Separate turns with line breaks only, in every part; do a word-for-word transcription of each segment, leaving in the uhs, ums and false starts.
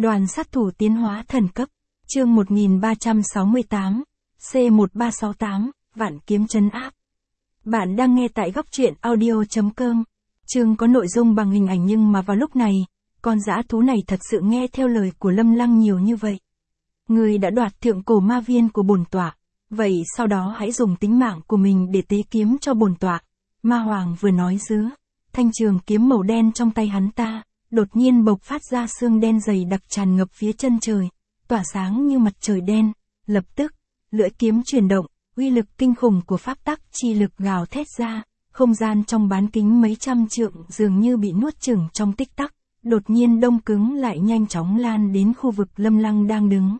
Đoàn sát thủ tiến hóa thần cấp, chương một nghìn ba trăm sáu mươi tám, C một ba sáu tám, vạn kiếm trấn áp. Bạn đang nghe tại góc truyện audio chấm com. Chương có nội dung bằng hình ảnh nhưng mà vào lúc này, con dã thú này thật sự nghe theo lời của Lâm Lăng nhiều như vậy. Người đã đoạt thượng cổ ma viên của bổn tọa, vậy sau đó hãy dùng tính mạng của mình để tế kiếm cho bổn tọa. Ma Hoàng vừa nói giữa, thanh trường kiếm màu đen trong tay hắn ta, đột nhiên bộc phát ra xương đen dày đặc tràn ngập phía chân trời, tỏa sáng như mặt trời đen. Lập tức, lưỡi kiếm chuyển động, uy lực kinh khủng của pháp tắc chi lực gào thét ra, không gian trong bán kính mấy trăm trượng dường như bị nuốt chửng trong tích tắc, đột nhiên đông cứng lại nhanh chóng lan đến khu vực Lâm Lăng đang đứng.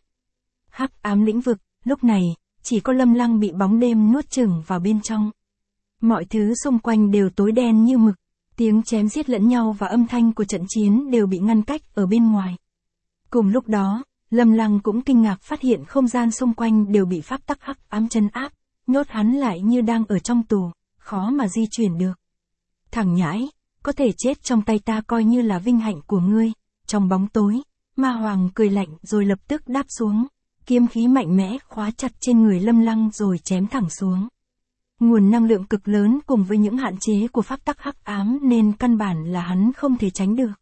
Hắc ám lĩnh vực, lúc này, chỉ có Lâm Lăng bị bóng đêm nuốt chửng vào bên trong. Mọi thứ xung quanh đều tối đen như mực, tiếng chém giết lẫn nhau và âm thanh của trận chiến đều bị ngăn cách ở bên ngoài. Cùng lúc đó, Lâm Lăng cũng kinh ngạc phát hiện không gian xung quanh đều bị pháp tắc hắc ám trấn áp, nhốt hắn lại như đang ở trong tù, khó mà di chuyển được. Thằng nhãi, có thể chết trong tay ta coi như là vinh hạnh của ngươi. Trong bóng tối, Ma Hoàng cười lạnh rồi lập tức đáp xuống, kiếm khí mạnh mẽ khóa chặt trên người Lâm Lăng rồi chém thẳng xuống. Nguồn năng lượng cực lớn cùng với những hạn chế của pháp tắc hắc ám nên căn bản là hắn không thể tránh được.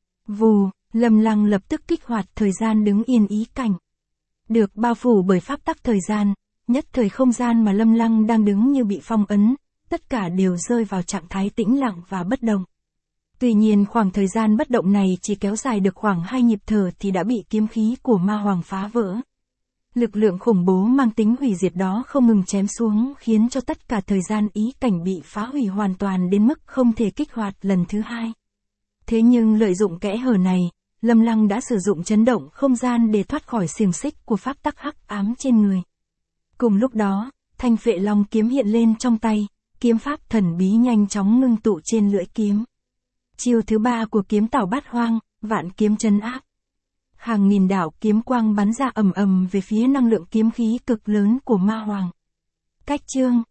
Vù, Lâm Lăng lập tức kích hoạt thời gian đứng yên ý cảnh. Được bao phủ bởi pháp tắc thời gian, nhất thời không gian mà Lâm Lăng đang đứng như bị phong ấn, tất cả đều rơi vào trạng thái tĩnh lặng và bất động. Tuy nhiên khoảng thời gian bất động này chỉ kéo dài được khoảng hai nhịp thở thì đã bị kiếm khí của Ma Hoàng phá vỡ. Lực lượng khủng bố mang tính hủy diệt đó không ngừng chém xuống khiến cho tất cả thời gian ý cảnh bị phá hủy hoàn toàn đến mức không thể kích hoạt lần thứ hai. Thế nhưng lợi dụng kẽ hở này, Lâm Lăng đã sử dụng chấn động không gian để thoát khỏi xiềng xích của pháp tắc hắc ám trên người. Cùng lúc đó, thanh phệ long kiếm hiện lên trong tay, kiếm pháp thần bí nhanh chóng ngưng tụ trên lưỡi kiếm. Chiêu thứ ba của kiếm tảo bát hoang, vạn kiếm trấn áp. Hàng nghìn đạo kiếm quang bắn ra ầm ầm về phía năng lượng kiếm khí cực lớn của Ma Hoàng. Cách chương,